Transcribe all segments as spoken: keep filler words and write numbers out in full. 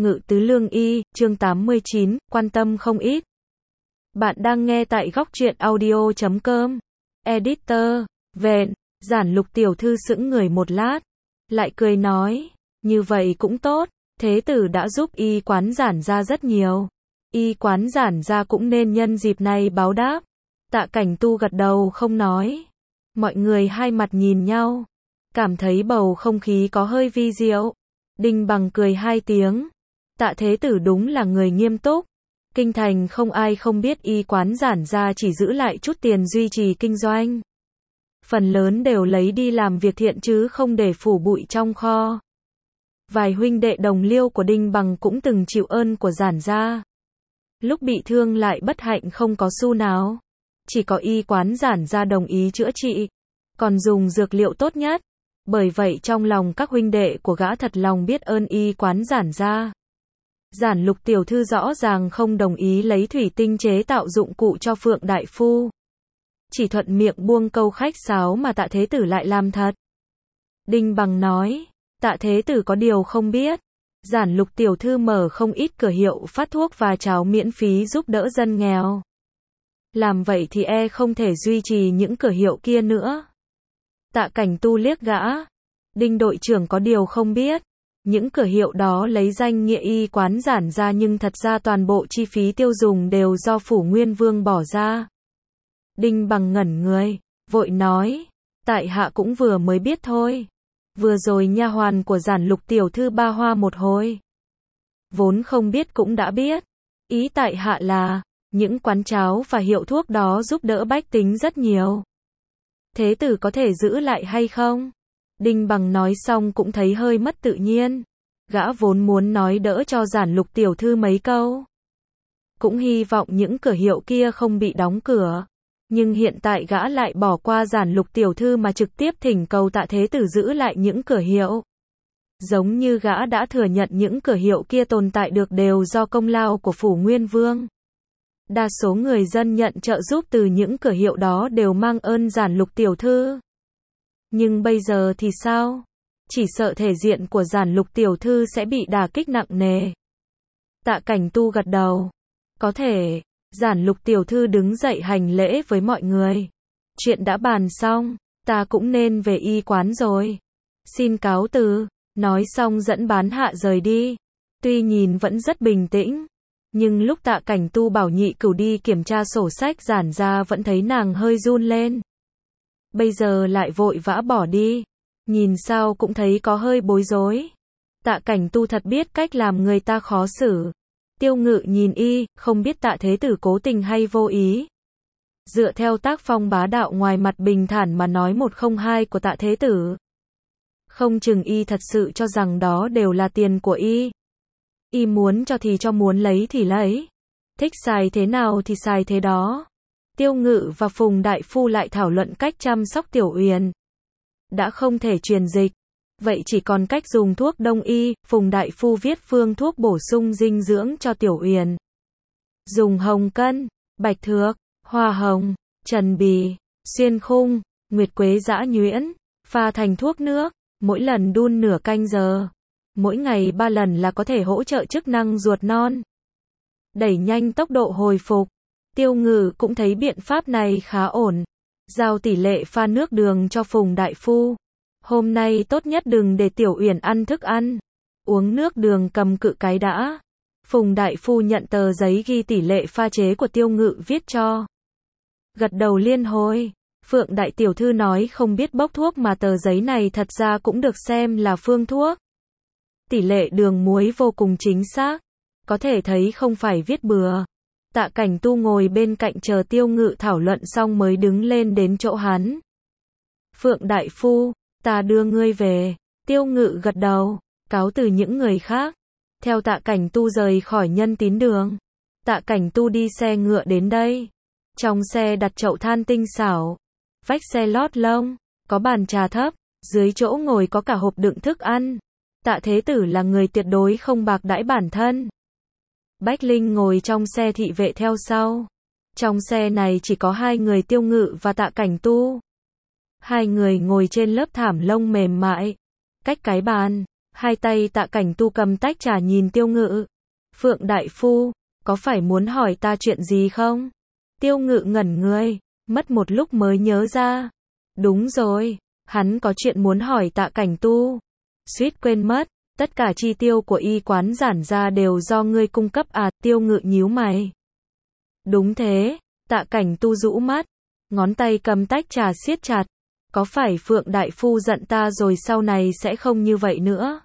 Ngự tứ lương y, chương tám mươi chín, quan tâm không ít. Bạn đang nghe tại góc truyện audio chấm com. Editor, vện, Giản Lục tiểu thư sững người một lát, lại cười nói, như vậy cũng tốt, thế tử đã giúp y quán Giản gia rất nhiều. Y quán Giản gia cũng nên nhân dịp này báo đáp. Tạ Cảnh Tu gật đầu không nói. Mọi người hai mặt nhìn nhau, cảm thấy bầu không khí có hơi vi diệu. Đinh Bằng cười hai tiếng. Tạ thế tử đúng là người nghiêm túc. Kinh thành không ai không biết y quán Giản gia chỉ giữ lại chút tiền duy trì kinh doanh. Phần lớn đều lấy đi làm việc thiện chứ không để phủ bụi trong kho. Vài huynh đệ đồng liêu của Đinh Bằng cũng từng chịu ơn của Giản gia. Lúc bị thương lại bất hạnh không có xu nào. Chỉ có y quán Giản gia đồng ý chữa trị. Còn dùng dược liệu tốt nhất. Bởi vậy trong lòng các huynh đệ của gã thật lòng biết ơn y quán Giản gia. Giản Lục tiểu thư rõ ràng không đồng ý lấy thủy tinh chế tạo dụng cụ cho Phượng đại phu. Chỉ thuận miệng buông câu khách sáo mà Tạ thế tử lại làm thật. Đinh Bằng nói, Tạ thế tử có điều không biết. Giản Lục tiểu thư mở không ít cửa hiệu phát thuốc và cháo miễn phí giúp đỡ dân nghèo. Làm vậy thì e không thể duy trì những cửa hiệu kia nữa. Tạ Cảnh Tu liếc gã. Đinh đội trưởng có điều không biết. Những cửa hiệu đó lấy danh nghĩa y quán Giản gia nhưng thật ra toàn bộ chi phí tiêu dùng đều do Phủ Nguyên Vương bỏ ra. Đinh Bằng ngẩn người, vội nói, tại hạ cũng vừa mới biết thôi. Vừa rồi nha hoàn của Giản Lục tiểu thư ba hoa một hồi. Vốn không biết cũng đã biết. Ý tại hạ là, những quán cháo và hiệu thuốc đó giúp đỡ bách tính rất nhiều. Thế tử có thể giữ lại hay không? Đinh Bằng nói xong cũng thấy hơi mất tự nhiên. Gã vốn muốn nói đỡ cho Giản Lục tiểu thư mấy câu. Cũng hy vọng những cửa hiệu kia không bị đóng cửa. Nhưng hiện tại gã lại bỏ qua Giản Lục tiểu thư mà trực tiếp thỉnh cầu Tạ thế tử giữ lại những cửa hiệu. Giống như gã đã thừa nhận những cửa hiệu kia tồn tại được đều do công lao của Phủ Nguyên Vương. Đa số người dân nhận trợ giúp từ những cửa hiệu đó đều mang ơn Giản Lục tiểu thư. Nhưng bây giờ thì sao? Chỉ sợ thể diện của Giản Lục tiểu thư sẽ bị đả kích nặng nề. Tạ Cảnh Tu gật đầu. Có thể. Giản Lục tiểu thư đứng dậy hành lễ với mọi người. Chuyện đã bàn xong, ta cũng nên về y quán rồi. Xin cáo từ. Nói xong dẫn bán hạ rời đi. Tuy nhìn vẫn rất bình tĩnh, nhưng lúc Tạ Cảnh Tu bảo Nhị Cửu đi kiểm tra sổ sách Giản gia vẫn thấy nàng hơi run lên. Bây giờ lại vội vã bỏ đi. Nhìn sao cũng thấy có hơi bối rối. Tạ Cảnh Tu thật biết cách làm người ta khó xử. Tiêu Ngự nhìn y, không biết Tạ thế tử cố tình hay vô ý. Dựa theo tác phong bá đạo ngoài mặt bình thản mà nói một không hai của Tạ thế tử. Không chừng y thật sự cho rằng đó đều là tiền của y. Y muốn cho thì cho, muốn lấy thì lấy. Thích xài thế nào thì xài thế đó. Tiêu Ngự và Phùng đại phu lại thảo luận cách chăm sóc Tiểu Uyển. Đã không thể truyền dịch, vậy chỉ còn cách dùng thuốc đông y. Phùng đại phu viết phương thuốc bổ sung dinh dưỡng cho Tiểu Uyển. Dùng hồng cân, bạch thược, hoa hồng, trần bì, xuyên khung, nguyệt quế dã nhuyễn, pha thành thuốc nước, mỗi lần đun nửa canh giờ. Mỗi ngày ba lần là có thể hỗ trợ chức năng ruột non, đẩy nhanh tốc độ hồi phục. Tiêu Ngự cũng thấy biện pháp này khá ổn. Giao tỷ lệ pha nước đường cho Phùng đại phu. Hôm nay tốt nhất đừng để Tiểu Uyển ăn thức ăn. Uống nước đường cầm cự cái đã. Phùng đại phu nhận tờ giấy ghi tỷ lệ pha chế của Tiêu Ngự viết cho. Gật đầu liên hồi. Phượng đại tiểu thư nói không biết bốc thuốc mà tờ giấy này thật ra cũng được xem là phương thuốc. Tỷ lệ đường muối vô cùng chính xác. Có thể thấy không phải viết bừa. Tạ Cảnh Tu ngồi bên cạnh chờ Tiêu Ngự thảo luận xong mới đứng lên đến chỗ hắn. Phượng đại phu, ta đưa ngươi về. Tiêu Ngự gật đầu, cáo từ những người khác. Theo Tạ Cảnh Tu rời khỏi Nhân Tín đường. Tạ Cảnh Tu đi xe ngựa đến đây. Trong xe đặt chậu than tinh xảo. Vách xe lót lông, có bàn trà thấp. Dưới chỗ ngồi có cả hộp đựng thức ăn. Tạ thế tử là người tuyệt đối không bạc đãi bản thân. Bách Linh ngồi trong xe thị vệ theo sau. Trong xe này chỉ có hai người Tiêu Ngự và Tạ Cảnh Tu. Hai người ngồi trên lớp thảm lông mềm mại. Cách cái bàn, Hai tay Tạ Cảnh Tu cầm tách trà nhìn Tiêu Ngự. Phượng đại phu, có phải muốn hỏi ta chuyện gì không? Tiêu Ngự ngẩn người, mất một lúc mới nhớ ra. Đúng rồi, hắn có chuyện muốn hỏi Tạ Cảnh Tu. Suýt quên mất, tất cả chi tiêu của y quán giản gia đều do ngươi cung cấp à? Tiêu Ngự nhíu mày. Đúng thế, Tạ Cảnh Tu rũ mắt, ngón tay cầm tách trà siết chặt. Có phải Phượng đại phu giận ta rồi sau này sẽ không như vậy nữa?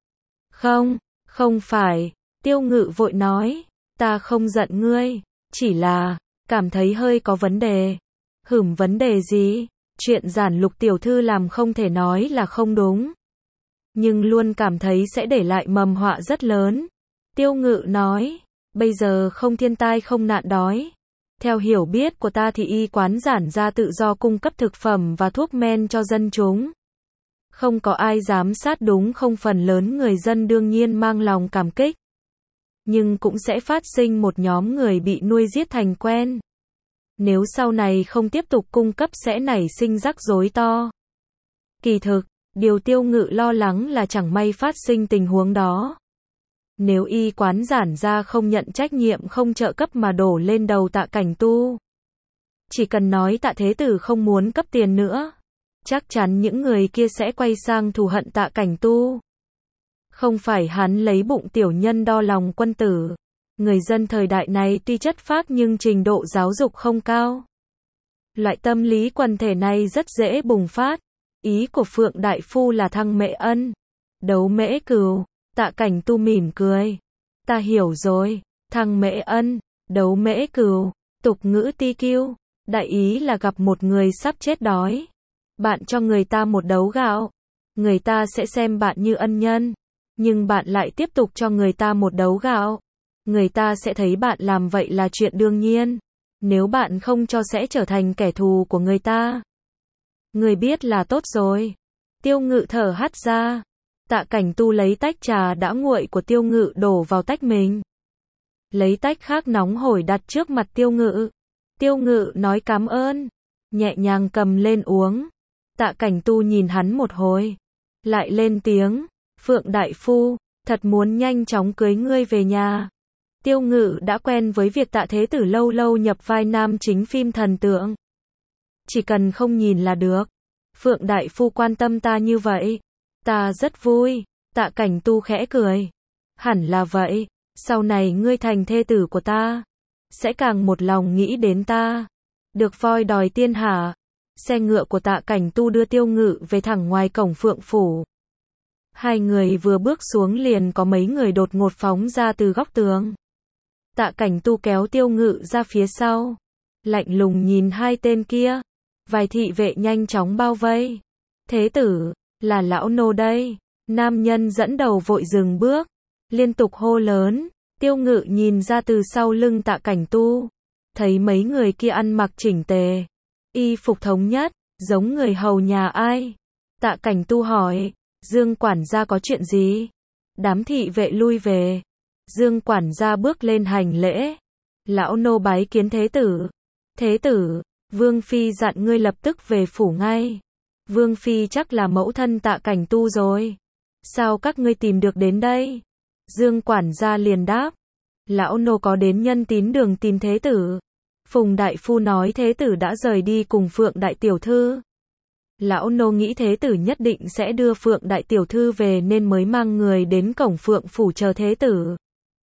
Không, không phải, Tiêu Ngự vội nói, ta không giận ngươi, chỉ là, cảm thấy hơi có vấn đề. Hửm, vấn đề gì? Chuyện Giản Lục tiểu thư làm không thể nói là không đúng, nhưng luôn cảm thấy sẽ để lại mầm họa rất lớn. Tiêu Ngự nói, bây giờ không thiên tai không nạn đói. Theo hiểu biết của ta thì y quán giản gia tự do cung cấp thực phẩm và thuốc men cho dân chúng. Không có ai giám sát đúng không? Phần lớn người dân đương nhiên mang lòng cảm kích. Nhưng cũng sẽ phát sinh một nhóm người bị nuôi giết thành quen. Nếu sau này không tiếp tục cung cấp sẽ nảy sinh rắc rối to. Kỳ thực, điều Tiêu Ngự lo lắng là chẳng may phát sinh tình huống đó. Nếu y quán giản gia không nhận trách nhiệm không trợ cấp mà đổ lên đầu Tạ Cảnh Tu. Chỉ cần nói Tạ Thế Tử không muốn cấp tiền nữa, chắc chắn những người kia sẽ quay sang thù hận Tạ Cảnh Tu. Không phải hắn lấy bụng tiểu nhân đo lòng quân tử. Người dân thời đại này tuy chất phác nhưng trình độ giáo dục không cao. Loại tâm lý quần thể này rất dễ bùng phát. Ý của Phượng đại phu là thăng mễ ân, đấu mễ cừu. Tạ Cảnh Tu mỉm cười. Ta hiểu rồi, thăng mễ ân, đấu mễ cừu, tục ngữ ti kiêu. Đại ý là gặp một người sắp chết đói. Bạn cho người ta một đấu gạo. Người ta sẽ xem bạn như ân nhân. Nhưng bạn lại tiếp tục cho người ta một đấu gạo. Người ta sẽ thấy bạn làm vậy là chuyện đương nhiên. Nếu bạn không cho sẽ trở thành kẻ thù của người ta. Người biết là tốt rồi. Tiêu Ngự thở hắt ra. Tạ Cảnh Tu lấy tách trà đã nguội của Tiêu Ngự đổ vào tách mình. Lấy tách khác nóng hổi đặt trước mặt Tiêu Ngự. Tiêu Ngự nói cảm ơn, nhẹ nhàng cầm lên uống. Tạ Cảnh Tu nhìn hắn một hồi, lại lên tiếng, Phượng đại phu, thật muốn nhanh chóng cưới ngươi về nhà. Tiêu Ngự đã quen với việc Tạ Thế Tử lâu lâu nhập vai nam chính phim thần tượng. Chỉ cần không nhìn là được. Phượng đại phu quan tâm ta như vậy, ta rất vui. Tạ Cảnh Tu khẽ cười. Hẳn là vậy, sau này ngươi thành thê tử của ta, sẽ càng một lòng nghĩ đến ta. Được voi đòi tiên hạ. Xe ngựa của Tạ Cảnh Tu đưa Tiêu Ngự về thẳng ngoài cổng Phượng phủ. Hai người vừa bước xuống liền có mấy người đột ngột phóng ra từ góc tường. Tạ Cảnh Tu kéo Tiêu Ngự ra phía sau, lạnh lùng nhìn hai tên kia. Vài thị vệ nhanh chóng bao vây. Thế tử, là lão nô đây. Nam nhân dẫn đầu vội dừng bước, liên tục hô lớn. Tiêu Ngự nhìn ra từ sau lưng Tạ Cảnh Tu, thấy mấy người kia ăn mặc chỉnh tề, y phục thống nhất, giống người hầu nhà ai. Tạ Cảnh Tu hỏi, Dương quản gia có chuyện gì? Đám thị vệ lui về. Dương quản gia bước lên hành lễ. Lão nô bái kiến thế tử. Thế tử, Vương phi dặn ngươi lập tức về phủ ngay. Vương phi chắc là mẫu thân Tạ Cảnh Tu rồi. Sao các ngươi tìm được đến đây? Dương quản gia liền đáp, lão nô có đến Nhân Tín đường tìm thế tử. Phùng đại phu nói thế tử đã rời đi cùng Phượng đại tiểu thư. Lão nô nghĩ thế tử nhất định sẽ đưa Phượng đại tiểu thư về nên mới mang người đến cổng Phượng phủ chờ thế tử.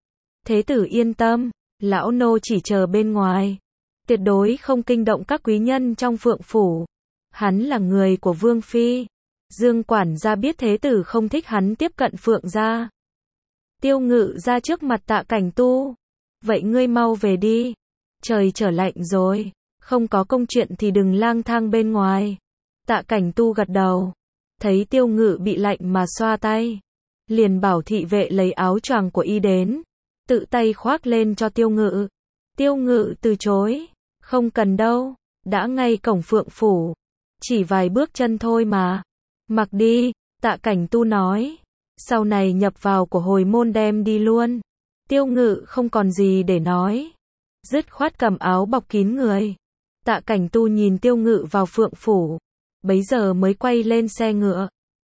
Thế tử yên tâm, lão nô chỉ chờ bên ngoài, tuyệt đối không kinh động các quý nhân trong Phượng phủ. Hắn là người của Vương phi. Dương quản gia biết thế tử không thích hắn tiếp cận Phượng gia. Tiêu Ngự ra trước mặt Tạ Cảnh Tu. Vậy ngươi mau về đi. Trời trở lạnh rồi. Không có công chuyện thì đừng lang thang bên ngoài. Tạ Cảnh Tu gật đầu. Thấy Tiêu Ngự bị lạnh mà xoa tay, liền bảo thị vệ lấy áo choàng của y đến, tự tay khoác lên cho Tiêu Ngự. Tiêu Ngự từ chối. Không cần đâu. Đã ngay cổng Phượng phủ. Chỉ vài bước chân thôi mà. Mặc đi. Tạ Cảnh Tu nói. Sau này nhập vào của hồi môn đem đi luôn. Tiêu Ngự không còn gì để nói, dứt khoát cầm áo bọc kín người. Tạ Cảnh Tu nhìn Tiêu Ngự vào Phượng phủ, bấy giờ mới quay lên xe ngựa.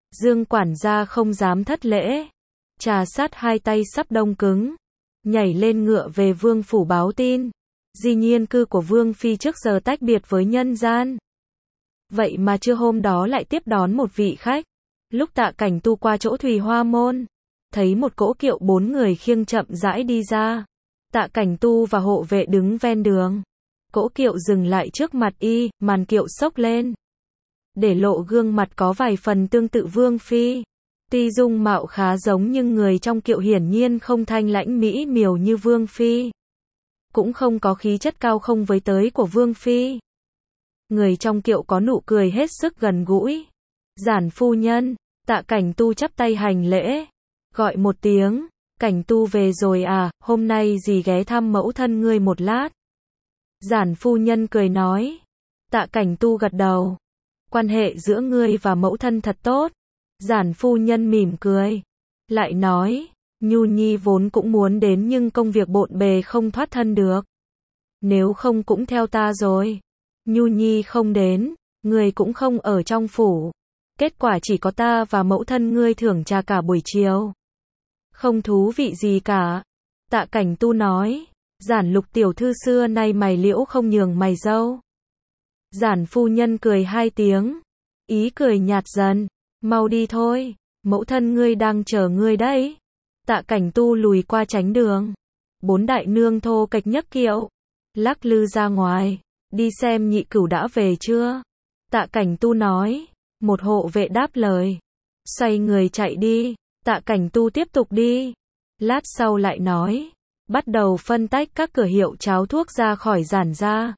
Dương quản gia không dám thất lễ. Trà sát hai tay sắp đông cứng. Nhảy lên ngựa về vương phủ báo tin. Di nhiên cư của vương phi trước giờ tách biệt với nhân gian. Vậy mà trưa hôm đó lại tiếp đón một vị khách. Lúc Tạ Cảnh Tu qua chỗ Thùy Hoa Môn, thấy một cỗ kiệu bốn người khiêng chậm rãi đi ra. Tạ Cảnh Tu và hộ vệ đứng ven đường. Cỗ kiệu dừng lại trước mặt y, màn kiệu xốc lên. Để lộ gương mặt có vài phần tương tự vương phi. Tuy dung mạo khá giống nhưng người trong kiệu hiển nhiên không thanh lãnh mỹ miều như vương phi. Cũng không có khí chất cao không với tới của vương phi. Người trong kiệu có nụ cười hết sức gần gũi. Giản phu nhân. Tạ Cảnh Tu chắp tay hành lễ. Gọi một tiếng. Cảnh Tu về rồi à, hôm nay dì ghé thăm mẫu thân ngươi một lát. Giản phu nhân cười nói. Tạ Cảnh Tu gật đầu. Quan hệ giữa ngươi và mẫu thân thật tốt. Giản phu nhân mỉm cười. Lại nói. Nhu Nhi vốn cũng muốn đến nhưng công việc bộn bề không thoát thân được. Nếu không cũng theo ta rồi. Nhu Nhi không đến. Ngươi cũng không ở trong phủ. Kết quả chỉ có ta và mẫu thân ngươi thưởng trà cả buổi chiều. Không thú vị gì cả. Tạ Cảnh Tu nói. Giản Lục tiểu thư xưa nay mày liễu không nhường mày dâu. Giản phu nhân cười hai tiếng. Ý cười nhạt dần. Mau đi thôi. Mẫu thân ngươi đang chờ ngươi đấy. Tạ Cảnh Tu lùi qua tránh đường. Bốn đại nương thô kệch nhấc kiệu. Lắc lư ra ngoài. Đi xem nhị cửu đã về chưa? Tạ Cảnh Tu nói. Một hộ vệ đáp lời. Xoay người chạy đi. Tạ Cảnh Tu tiếp tục đi. Lát sau lại nói. Bắt đầu phân tách các cửa hiệu cháo thuốc ra khỏi giản gia.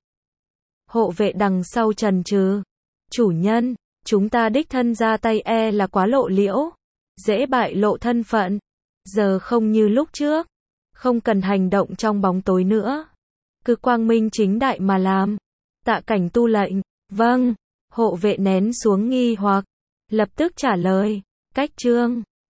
Hộ vệ đằng sau trần trừ. Chủ nhân, chúng ta đích thân ra tay e là quá lộ liễu. Dễ bại lộ thân phận. Giờ không như lúc trước. Không cần hành động trong bóng tối nữa. Cứ quang minh chính đại mà làm. Tạ Cảnh Tu lệnh. Vâng. Hộ vệ nén xuống nghi hoặc. Lập tức trả lời. Cách trương.